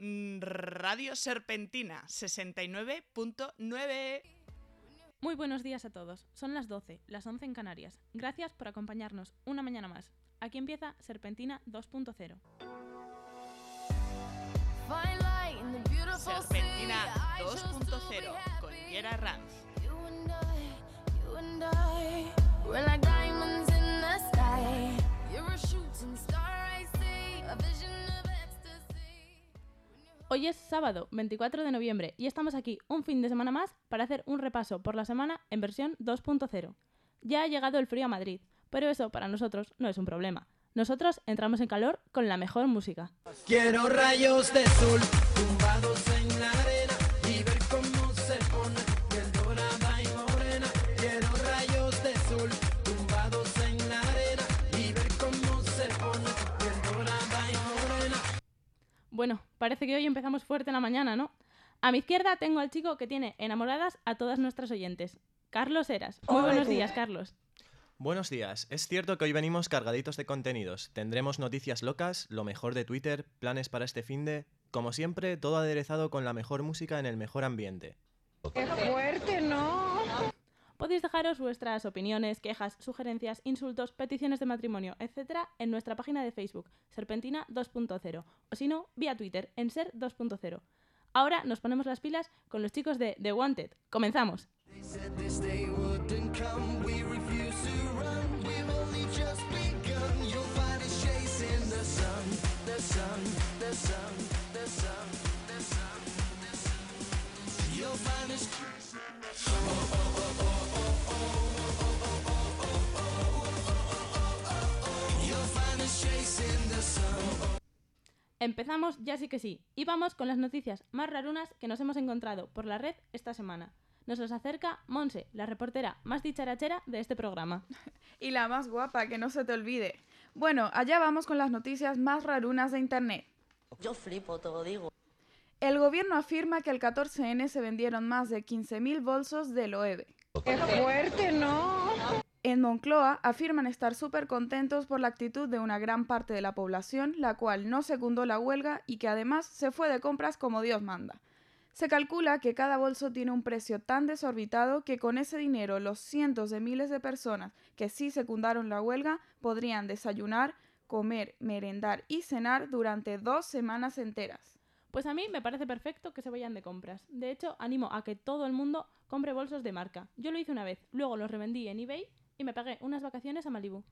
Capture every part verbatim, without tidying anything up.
mm, Radio Serpentina sesenta y nueve punto nueve. Muy buenos días a todos. Son las doce, las once en Canarias. Gracias por acompañarnos una mañana más. Aquí empieza Serpentina dos punto cero. Serpentina dos punto cero con Yera Ranz. Hoy es sábado, veinticuatro de noviembre, y estamos aquí un fin de semana más para hacer un repaso por la semana en versión dos punto cero. Ya ha llegado el frío a Madrid, pero eso para nosotros no es un problema. Nosotros entramos en calor con la mejor música. Quiero rayos de sol tumbados en la arena y ver cómo se pone piel dorada y morena. Quiero rayos de sol tumbados en la arena y ver cómo se pone piel dorada y morena. Bueno, parece que hoy empezamos fuerte en la mañana, ¿no? A mi izquierda tengo al chico que tiene enamoradas a todas nuestras oyentes, Carlos Heras. Muy buenos días, Carlos. Buenos días. Es cierto que hoy venimos cargaditos de contenidos. Tendremos noticias locas, lo mejor de Twitter, planes para este finde. Como siempre, todo aderezado con la mejor música en el mejor ambiente. ¡Qué fuerte, no! Podéis dejaros vuestras opiniones, quejas, sugerencias, insultos, peticiones de matrimonio, etcétera en nuestra página de Facebook, Serpentina dos punto cero, o si no, vía Twitter, en Ser dos punto cero. Ahora nos ponemos las pilas con los chicos de The Wanted. ¡Comenzamos! Empezamos ya sí que sí, y vamos con las noticias más rarunas que nos hemos encontrado por la red esta semana. Nos los acerca Monse, la reportera más dicharachera de este programa. Y la más guapa, que no se te olvide. Bueno, allá vamos con las noticias más rarunas de internet. Yo flipo, te lo digo. El gobierno afirma que el catorce ene se vendieron más de quince mil bolsos de Loewe. ¡Qué fuerte, no! En Moncloa afirman estar súper contentos por la actitud de una gran parte de la población, la cual no secundó la huelga y que además se fue de compras como Dios manda. Se calcula que cada bolso tiene un precio tan desorbitado que con ese dinero los cientos de miles de personas que sí secundaron la huelga podrían desayunar, comer, merendar y cenar durante dos semanas enteras. Pues a mí me parece perfecto que se vayan de compras. De hecho, animo a que todo el mundo compre bolsos de marca. Yo lo hice una vez, luego los revendí en eBay y me pagué unas vacaciones a Malibú.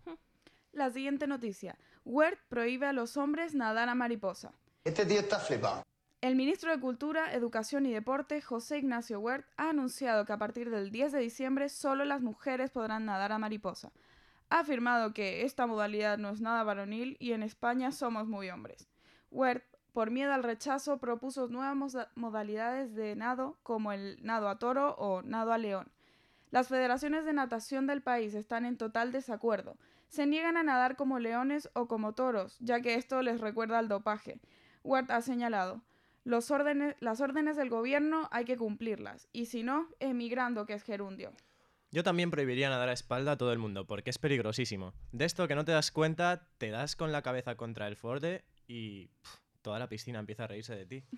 La siguiente noticia. Wert prohíbe a los hombres nadar a mariposa. Este tío está flipado. El ministro de Cultura, Educación y Deporte, José Ignacio Wert, ha anunciado que a partir del diez de diciembre solo las mujeres podrán nadar a mariposa. Ha afirmado que esta modalidad no es nada varonil y en España somos muy hombres. Wert, por miedo al rechazo, propuso nuevas modalidades de nado como el nado a toro o nado a león. Las federaciones de natación del país están en total desacuerdo. Se niegan a nadar como leones o como toros, ya que esto les recuerda al dopaje. Wert ha señalado: Los órdenes, las órdenes del gobierno hay que cumplirlas, y si no, emigrando, que es gerundio. Yo también prohibiría nadar a espalda a todo el mundo, porque es peligrosísimo. De esto que no te das cuenta, te das con la cabeza contra el borde y pff, toda la piscina empieza a reírse de ti.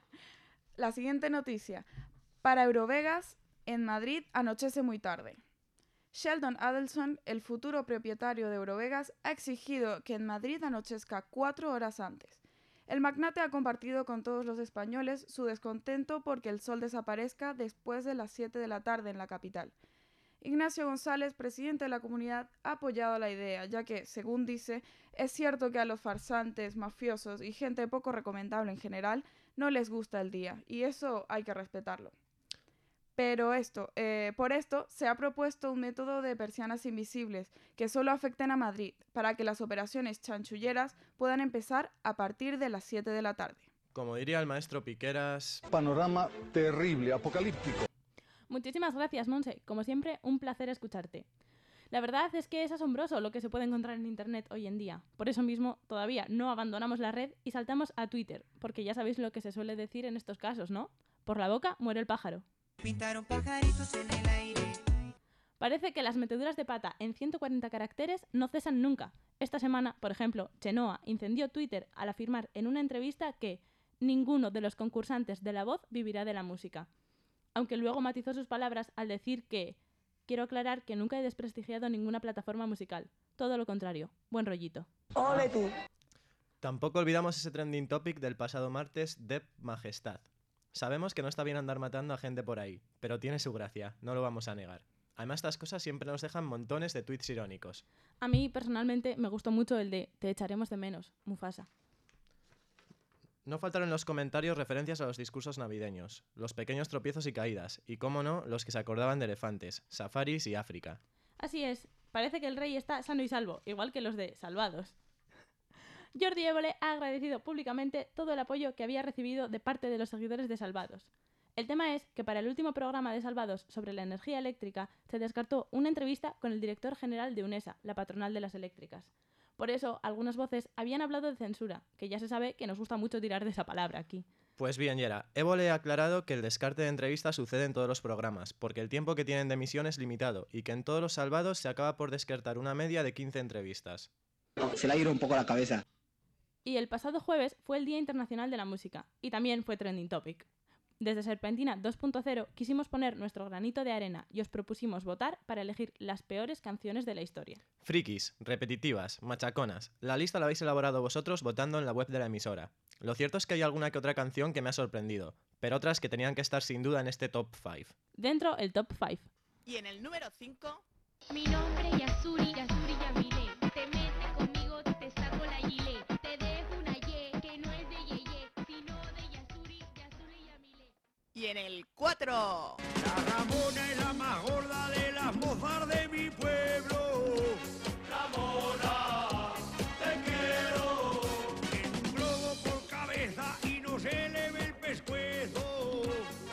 La siguiente noticia. Para Eurovegas, en Madrid anochece muy tarde. Sheldon Adelson, el futuro propietario de Eurovegas, ha exigido que en Madrid anochezca cuatro horas antes. El magnate ha compartido con todos los españoles su descontento porque el sol desaparezca después de las siete de la tarde en la capital. Ignacio González, presidente de la comunidad, ha apoyado la idea, ya que, según dice, es cierto que a los farsantes, mafiosos y gente poco recomendable en general no les gusta el día, y eso hay que respetarlo. Pero esto, eh, por esto, se ha propuesto un método de persianas invisibles que solo afecten a Madrid, para que las operaciones chanchulleras puedan empezar a partir de las siete de la tarde. Como diría el maestro Piqueras... Panorama terrible, apocalíptico. Muchísimas gracias, Monse. Como siempre, un placer escucharte. La verdad es que es asombroso lo que se puede encontrar en internet hoy en día. Por eso mismo, todavía no abandonamos la red y saltamos a Twitter, porque ya sabéis lo que se suele decir en estos casos, ¿no? Por la boca muere el pájaro. Pintaron pajaritos en el aire. Parece que las meteduras de pata en ciento cuarenta caracteres no cesan nunca. Esta semana, por ejemplo, Chenoa incendió Twitter al afirmar en una entrevista que ninguno de los concursantes de La Voz vivirá de la música. Aunque luego matizó sus palabras al decir que quiero aclarar que nunca he desprestigiado ninguna plataforma musical. Todo lo contrario, buen rollito. ¡Ole tú! Tampoco olvidamos ese trending topic del pasado martes, Dep Majestad. Sabemos que no está bien andar matando a gente por ahí, pero tiene su gracia, no lo vamos a negar. Además, estas cosas siempre nos dejan montones de tweets irónicos. A mí, personalmente, me gustó mucho el de te echaremos de menos, Mufasa. No faltaron en los comentarios referencias a los discursos navideños, los pequeños tropiezos y caídas, y cómo no, los que se acordaban de elefantes, safaris y África. Así es, parece que el rey está sano y salvo, igual que los de Salvados. Jordi Évole ha agradecido públicamente todo el apoyo que había recibido de parte de los seguidores de Salvados. El tema es que para el último programa de Salvados sobre la energía eléctrica se descartó una entrevista con el director general de UNESA, la patronal de las eléctricas. Por eso, algunas voces habían hablado de censura, que ya se sabe que nos gusta mucho tirar de esa palabra aquí. Pues bien, Yera, Évole ha aclarado que el descarte de entrevistas sucede en todos los programas, porque el tiempo que tienen de emisión es limitado, y que en todos los Salvados se acaba por descartar una media de quince entrevistas. Se le ha ido un poco la cabeza. Y el pasado jueves fue el Día Internacional de la Música, y también fue trending topic. Desde Serpentina dos punto cero quisimos poner nuestro granito de arena y os propusimos votar para elegir las peores canciones de la historia. Frikis, repetitivas, machaconas. La lista la habéis elaborado vosotros votando en la web de la emisora. Lo cierto es que hay alguna que otra canción que me ha sorprendido, pero otras que tenían que estar sin duda en este top cinco. Dentro el top cinco. Y en el número cinco... Mi nombre es Yasuri, Yasuri Yamile. Te metes conmigo, te saco la gile. Te dejo una ye, que no es de yeye, sino de Yasuri, Yasuri Yamile. Y en el cuatro... La Ramona es la más gorda de las mozas de mi pueblo. Ramona, te quiero. En un globo por cabeza y no se le ve el pescuezo.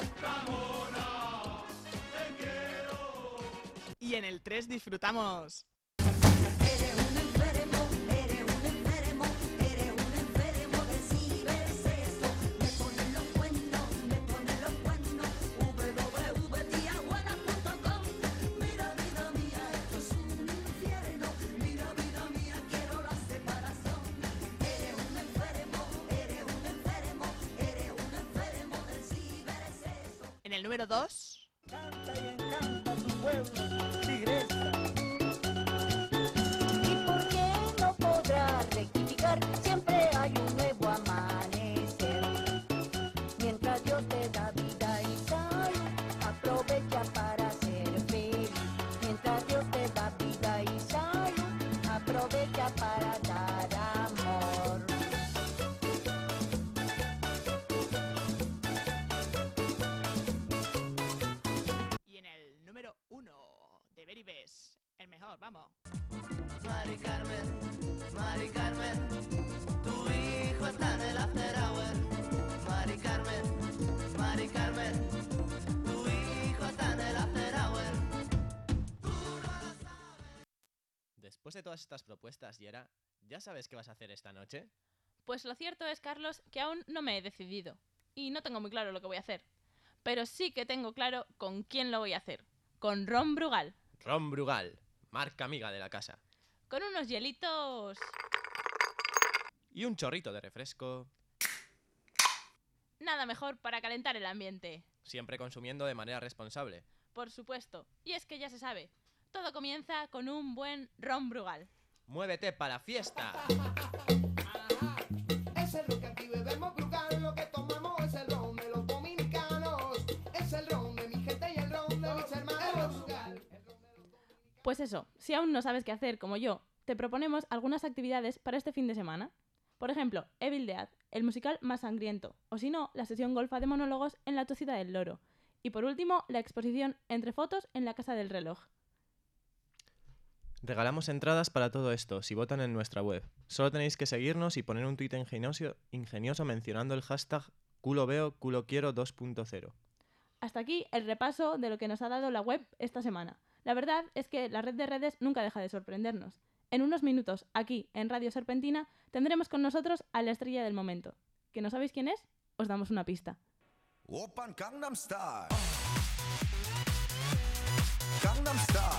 Ramona, te quiero. Y en el tres disfrutamos... Eres un enfermo, eres un enfermo, eres un enfermo de cibersexo. Me ponen los cuernos, me ponen los cuernos, w w w punto tiajuana punto com. Mira vida mía, esto es un infierno. Mira vida mía, quiero la separación. Eres un enfermo, eres un enfermo, eres un enfermo del cibersexo. En el número dos... Canta y encanta tu pueblo, tigresa. Siempre hay un nuevo amanecer. Mientras Dios te da vida y salud, aprovecha para ser feliz. Mientras Dios te da vida y salud, aprovecha para dar amor. Y en el número uno de Very Best, el mejor, vamos. Mari Carmen, Mari Carmen, tu hijo está en el after hour. Mari Carmen, Mari Carmen, tu hijo está en el after hour. Tú no lo sabes. Después de todas estas propuestas, Yera, ¿ya sabes qué vas a hacer esta noche? Pues lo cierto es, Carlos, que aún no me he decidido. Y no tengo muy claro lo que voy a hacer. Pero sí que tengo claro con quién lo voy a hacer. Con Ron Brugal. Ron Brugal, marca amiga de la casa. Con unos hielitos... Y un chorrito de refresco. Nada mejor para calentar el ambiente. Siempre consumiendo de manera responsable. Por supuesto. Y es que ya se sabe. Todo comienza con un buen Ron Brugal. ¡Muévete para la fiesta! Es el ron que aquí bebemos Brugal, lo que tomamos es el ron de los dominicanos. Es el ron de mi gente y el ron de mis hermanos Brugal. Pues eso, si aún no sabes qué hacer como yo, te proponemos algunas actividades para este fin de semana. Por ejemplo, Evil Dead, el musical más sangriento, o si no, la sesión golfa de monólogos en la Tocida del Loro. Y por último, la exposición Entre fotos en la Casa del Reloj. Regalamos entradas para todo esto si votan en nuestra web. Solo tenéis que seguirnos y poner un tuit ingenioso, ingenioso mencionando el hashtag culo veo culo quiero dos punto cero. Hasta aquí el repaso de lo que nos ha dado la web esta semana. La verdad es que la red de redes nunca deja de sorprendernos. En unos minutos, aquí, en Radio Serpentina, tendremos con nosotros a la estrella del momento. ¿Que no sabéis quién es? Os damos una pista. Open Gangnam Style. Gangnam Style.